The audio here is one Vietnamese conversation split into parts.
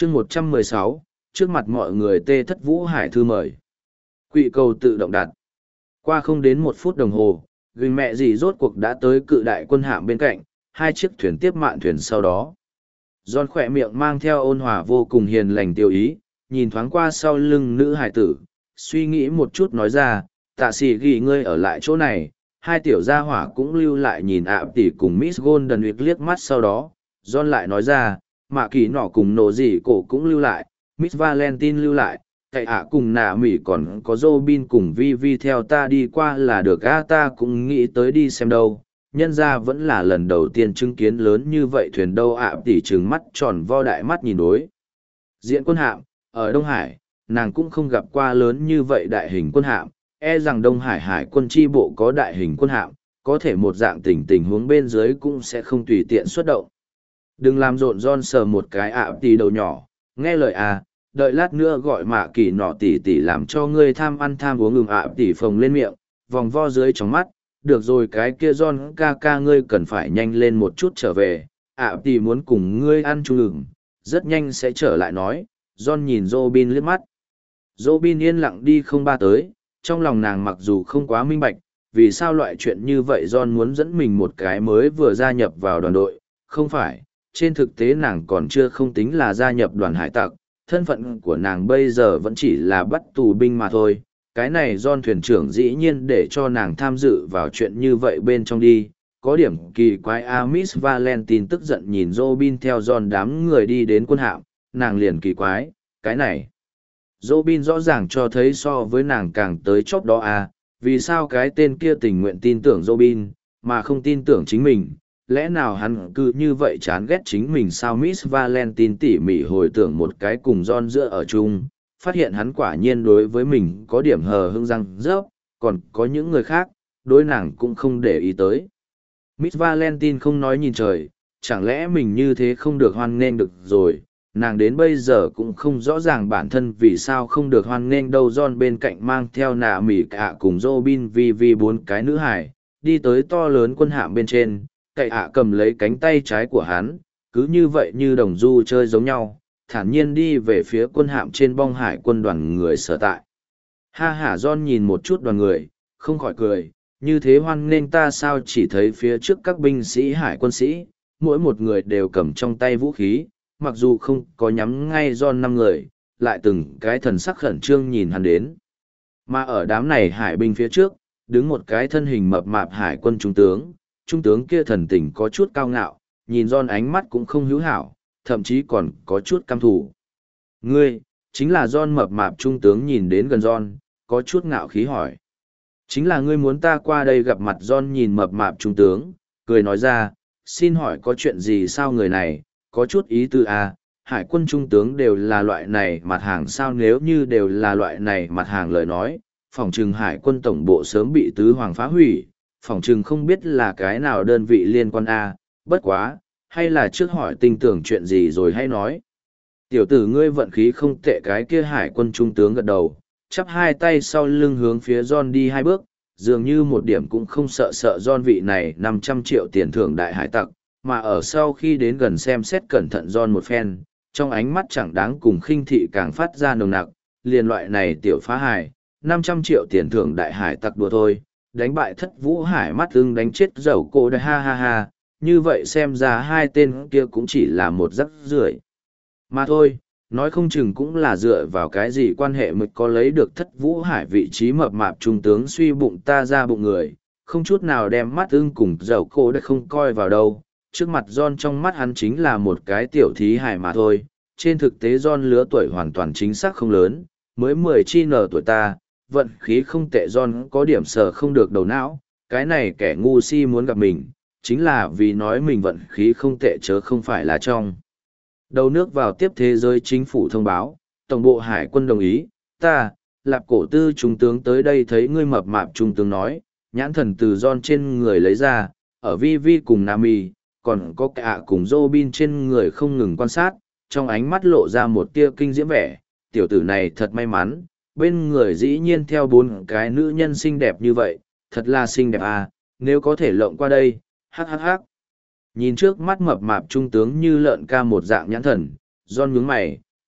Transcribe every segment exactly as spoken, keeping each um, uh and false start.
chương một trăm mười sáu, trước mặt mọi người tê thất vũ hải thư mời. Quỹ cầu tự động đặt. Qua không đến một phút đồng hồ, gừng mẹ gì rốt cuộc đã tới cự đại quân hạm bên cạnh, hai chiếc thuyền tiếp mạn thuyền sau đó. John khỏe miệng mang theo ôn hòa vô cùng hiền lành tiêu ý, nhìn thoáng qua sau lưng nữ hải tử, suy nghĩ một chút nói ra, tạ sĩ ghi ngươi ở lại chỗ này, hai tiểu gia hỏa cũng lưu lại nhìn ạ tỷ cùng Miss Golden Week liếc mắt sau đó. John lại nói ra, mạ kỳ nọ cùng nổ gì cổ cũng lưu lại, Miss Valentine lưu lại, cậy ạ cùng nạ mỉ còn có Robin cùng Vi Vi theo ta đi qua là được a ta cũng nghĩ tới đi xem đâu. Nhân ra vẫn là lần đầu tiên chứng kiến lớn như vậy thuyền đâu ạ tỷ trừng mắt tròn vo đại mắt nhìn đối. Diện quân hạm, ở Đông Hải, nàng cũng không gặp qua lớn như vậy đại hình quân hạm, e rằng Đông Hải hải quân chi bộ có đại hình quân hạm, có thể một dạng tình tình huống bên dưới cũng sẽ không tùy tiện xuất động. Đừng làm rộn John sờ một cái ạ tỷ đầu nhỏ, nghe lời à, đợi lát nữa gọi mạ kỳ nọ tỷ tỷ làm cho ngươi tham ăn tham uống ngừng ạ tỷ phồng lên miệng, vòng vo dưới trong mắt, được rồi cái kia John ca ca ngươi cần phải nhanh lên một chút trở về, ạ tỷ muốn cùng ngươi ăn chung ngừng, rất nhanh sẽ trở lại nói. John nhìn Robin liếc mắt. Robin yên lặng đi không ba tới, trong lòng nàng mặc dù không quá minh bạch, vì sao loại chuyện như vậy John muốn dẫn mình một cái mới vừa gia nhập vào đoàn đội, không phải, trên thực tế nàng còn chưa không tính là gia nhập đoàn hải tặc, thân phận của nàng bây giờ vẫn chỉ là bắt tù binh mà thôi. Cái này John thuyền trưởng dĩ nhiên để cho nàng tham dự vào chuyện như vậy bên trong đi, có điểm kỳ quái a. Miss Valentine tức giận nhìn Robin theo John đám người đi đến quân hạm, nàng liền kỳ quái, cái này. Robin rõ ràng cho thấy so với nàng càng tới chóp đó à, vì sao cái tên kia tình nguyện tin tưởng Robin, mà không tin tưởng chính mình, lẽ nào hắn cứ như vậy chán ghét chính mình sao? Miss Valentine tỉ mỉ hồi tưởng một cái cùng John giữa ở chung, phát hiện hắn quả nhiên đối với mình có điểm hờ hững răng rớp, còn có những người khác, đối nàng cũng không để ý tới. Miss Valentine không nói nhìn trời, chẳng lẽ mình như thế không được hoan nghênh được rồi, nàng đến bây giờ cũng không rõ ràng bản thân vì sao không được hoan nghênh đâu. John bên cạnh mang theo nạ mỉ cả cùng Robin vì vì bốn cái nữ hải, đi tới to lớn quân hạm bên trên, cậy ạ cầm lấy cánh tay trái của hắn, cứ như vậy như đồng du chơi giống nhau, thản nhiên đi về phía quân hạm trên bong hải quân đoàn người sở tại. Ha hả John nhìn một chút đoàn người, không khỏi cười, như thế hoan nghênh ta sao? Chỉ thấy phía trước các binh sĩ hải quân sĩ, mỗi một người đều cầm trong tay vũ khí, mặc dù không có nhắm ngay John năm người, lại từng cái thần sắc khẩn trương nhìn hắn đến. Mà ở đám này hải binh phía trước, đứng một cái thân hình mập mạp hải quân trung tướng, trung tướng kia thần tình có chút cao ngạo, nhìn John ánh mắt cũng không hữu hảo, thậm chí còn có chút căm thù. Ngươi, chính là John mập mạp trung tướng nhìn đến gần John, có chút ngạo khí hỏi. Chính là ngươi muốn ta qua đây gặp mặt? John nhìn mập mạp trung tướng, cười nói ra, xin hỏi có chuyện gì sao? Người này, có chút ý tư à, hải quân trung tướng đều là loại này mặt hàng sao? Nếu như đều là loại này mặt hàng lời nói, phòng trừng hải quân tổng bộ sớm bị tứ hoàng phá hủy, phòng trừng không biết là cái nào đơn vị liên quan a. Bất quá, hay là trước hỏi tin tưởng chuyện gì rồi hay nói. Tiểu tử ngươi vận khí không tệ. Cái kia hải quân trung tướng gật đầu, chắp hai tay sau lưng hướng phía John đi hai bước, dường như một điểm cũng không sợ sợ John vị này năm trăm triệu tiền thưởng đại hải tặc, mà ở sau khi đến gần xem xét cẩn thận John một phen, trong ánh mắt chẳng đáng cùng khinh thị càng phát ra nồng nặc, liền loại này tiểu phá hải, năm trăm triệu tiền thưởng đại hải tặc đùa thôi, đánh bại thất vũ hải mắt ưng đánh chết dầu cô đây ha ha ha, như vậy xem ra hai tên kia cũng chỉ là một rắc rưởi mà thôi, nói không chừng cũng là dựa vào cái gì quan hệ mới có lấy được thất vũ hải vị trí mập mạp trung tướng suy bụng ta ra bụng người, không chút nào đem mắt ưng cùng dầu cô đây không coi vào đâu. Trước mặt John trong mắt hắn chính là một cái tiểu thí hải mà thôi, trên thực tế John lứa tuổi hoàn toàn chính xác không lớn, mới mười chi nở tuổi ta, vận khí không tệ. John có điểm sờ không được đầu não, cái này kẻ ngu si muốn gặp mình, chính là vì nói mình vận khí không tệ chớ không phải là trong. Đầu nước vào tiếp thế giới chính phủ thông báo, tổng bộ hải quân đồng ý, ta, lạp cổ tư trung tướng tới đây thấy ngươi mập mạp trung tướng nói, nhãn thần từ John trên người lấy ra, ở vi vi cùng Nami, còn có cả cùng Robin trên người không ngừng quan sát, trong ánh mắt lộ ra một tia kinh diễm vẻ, tiểu tử này thật may mắn, bên người dĩ nhiên theo bốn cái nữ nhân xinh đẹp như vậy, thật là xinh đẹp à, nếu có thể lộng qua đây, hắc hắc hắc. Nhìn trước mắt mập mạp trung tướng như lợn ca một dạng nhãn thần, John nhướng mày,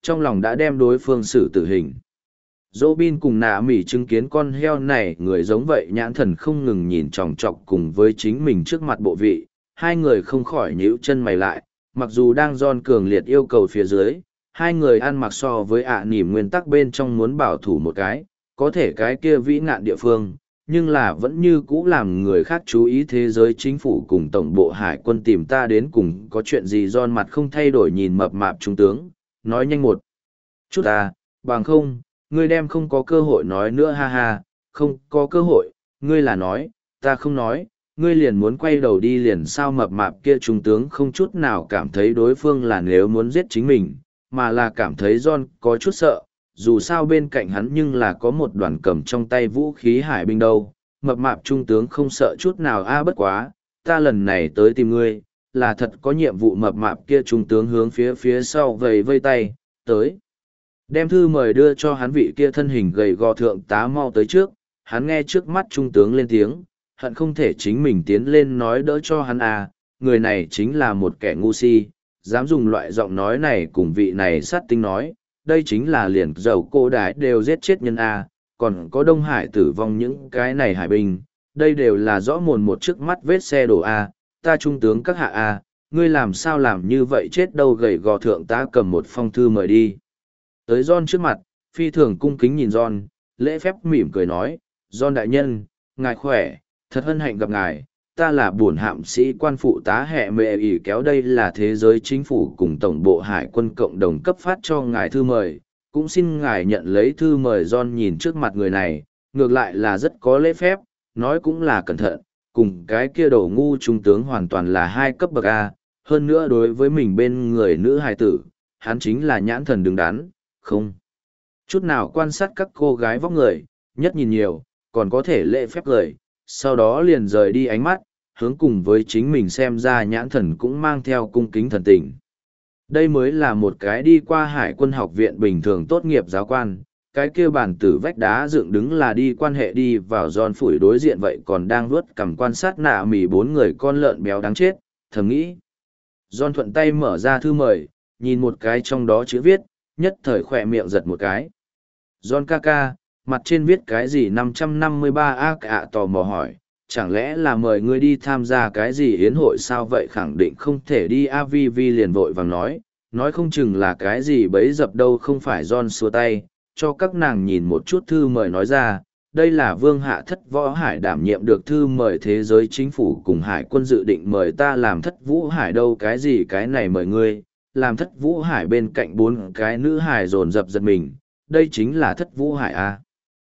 trong lòng đã đem đối phương xử tử hình. Robin cùng nạ mỉ chứng kiến con heo này người giống vậy nhãn thần không ngừng nhìn chòng chọc cùng với chính mình trước mặt bộ vị, hai người không khỏi nhíu chân mày lại, mặc dù đang John cường liệt yêu cầu phía dưới, hai người ăn mặc so với ạ à nỉm nguyên tắc bên trong muốn bảo thủ một cái, có thể cái kia vĩ ngạn địa phương, nhưng là vẫn như cũ làm người khác chú ý thế giới chính phủ cùng tổng bộ hải quân tìm ta đến cùng có chuyện gì. John mặt không thay đổi nhìn mập mạp trung tướng, nói nhanh một chút à, bằng không, ngươi đem không có cơ hội nói nữa ha ha, không có cơ hội, ngươi là nói, ta không nói, ngươi liền muốn quay đầu đi liền sao. Mập mạp kia trung tướng không chút nào cảm thấy đối phương là nếu muốn giết chính mình, mà là cảm thấy John có chút sợ, dù sao bên cạnh hắn nhưng là có một đoàn cầm trong tay vũ khí hải binh đâu. Mập mạp trung tướng không sợ chút nào a bất quá, ta lần này tới tìm ngươi, là thật có nhiệm vụ. Mập mạp kia trung tướng hướng phía phía sau vầy vây tay, tới. Đem thư mời đưa cho hắn. Vị kia thân hình gầy gò thượng tá mau tới trước, hắn nghe trước mắt trung tướng lên tiếng, hận không thể chính mình tiến lên nói đỡ cho hắn à, người này chính là một kẻ ngu si, dám dùng loại giọng nói này cùng vị này sát tinh nói, đây chính là liền dầu cô đái đều giết chết nhân a, còn có Đông Hải tử vong những cái này hải binh, đây đều là rõ mồn một trước mắt vết xe đổ a, ta trung tướng các hạ a, ngươi làm sao làm như vậy chết đâu. Gầy gò thượng tá cầm một phong thư mời đi tới John trước mặt, phi thường cung kính nhìn John, lễ phép mỉm cười nói, John đại nhân, ngài khỏe, thật hân hạnh gặp ngài, ta là bổn hạm sĩ quan phụ tá hệ mệ ỷ kéo, đây là thế giới chính phủ cùng tổng bộ hải quân cộng đồng cấp phát cho ngài thư mời, cũng xin ngài nhận lấy thư mời. John nhìn trước mặt người này, ngược lại là rất có lễ phép, nói cũng là cẩn thận, cùng cái kia đầu ngu trung tướng hoàn toàn là hai cấp bậc A, hơn nữa đối với mình bên người nữ hài tử, hắn chính là nhãn thần đứng đắn, không chút nào quan sát các cô gái vóc người, nhất nhìn nhiều, còn có thể lễ phép cười, sau đó liền rời đi ánh mắt, hướng cùng với chính mình xem ra nhãn thần cũng mang theo cung kính thần tình. Đây mới là một cái đi qua hải quân học viện bình thường tốt nghiệp giáo quan, cái kia bàn tử vách đá dựng đứng là đi quan hệ đi vào John phủi đối diện vậy còn đang vuốt cầm quan sát nạ mỉ bốn người con lợn béo đáng chết, thầm nghĩ. John thuận tay mở ra thư mời, nhìn một cái trong đó chữ viết, nhất thời khỏe miệng giật một cái. John ca ca, mặt trên viết cái gì năm trăm năm mươi ba a cả tò mò hỏi, chẳng lẽ là mời ngươi đi tham gia cái gì yến hội sao? Vậy khẳng định không thể đi. a vê vê liền vội vàng nói, nói không chừng là cái gì bấy dập đâu. Không phải. John xua tay, cho các nàng nhìn một chút thư mời nói ra, đây là vương hạ thất võ hải đảm nhiệm được thư mời thế giới chính phủ cùng hải quân dự định mời ta làm thất vũ hải đâu. Cái gì cái này mời ngươi, làm thất vũ hải? Bên cạnh bốn cái nữ hải dồn dập giật mình, đây chính là thất vũ hải a,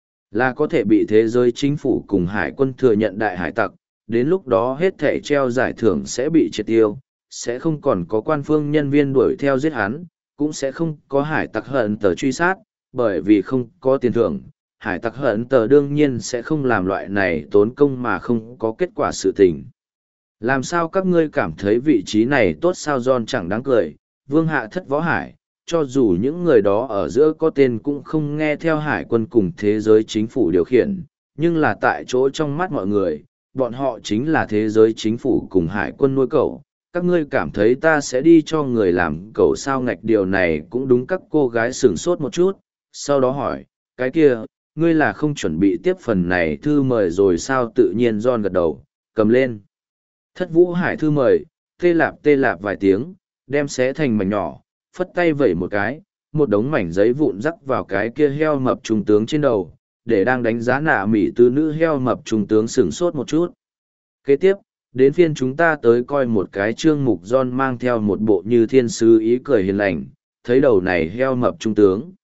là có thể bị thế giới chính phủ cùng hải quân thừa nhận đại hải tặc, đến lúc đó hết thẻ treo giải thưởng sẽ bị triệt tiêu, sẽ không còn có quan phương nhân viên đuổi theo giết hắn, cũng sẽ không có hải tặc hận tờ truy sát, bởi vì không có tiền thưởng, hải tặc hận tờ đương nhiên sẽ không làm loại này tốn công mà không có kết quả sự tình. Làm sao các ngươi cảm thấy vị trí này tốt sao? John chẳng đáng cười, vương hạ thất võ hải, cho dù những người đó ở giữa có tên cũng không nghe theo hải quân cùng thế giới chính phủ điều khiển, nhưng là tại chỗ trong mắt mọi người, bọn họ chính là thế giới chính phủ cùng hải quân nuôi cậu. Các ngươi cảm thấy ta sẽ đi cho người làm cậu sao? Ngạch điều này cũng đúng. Các cô gái sửng sốt một chút, sau đó hỏi, cái kia, ngươi là không chuẩn bị tiếp phần này thư mời rồi sao? Tự nhiên John gật đầu, cầm lên thất vũ hải thư mời, tê lạp tê lạp vài tiếng, đem xé thành mảnh nhỏ, phất tay vẩy một cái, một đống mảnh giấy vụn rắc vào cái kia heo mập trung tướng trên đầu, để đang đánh giá nạ mỉ từ nữ heo mập trung tướng sửng sốt một chút. Kế tiếp, đến phiên chúng ta tới coi một cái chương mục. John mang theo một bộ như thiên sứ ý cười hiền lành, thấy đầu này heo mập trung tướng.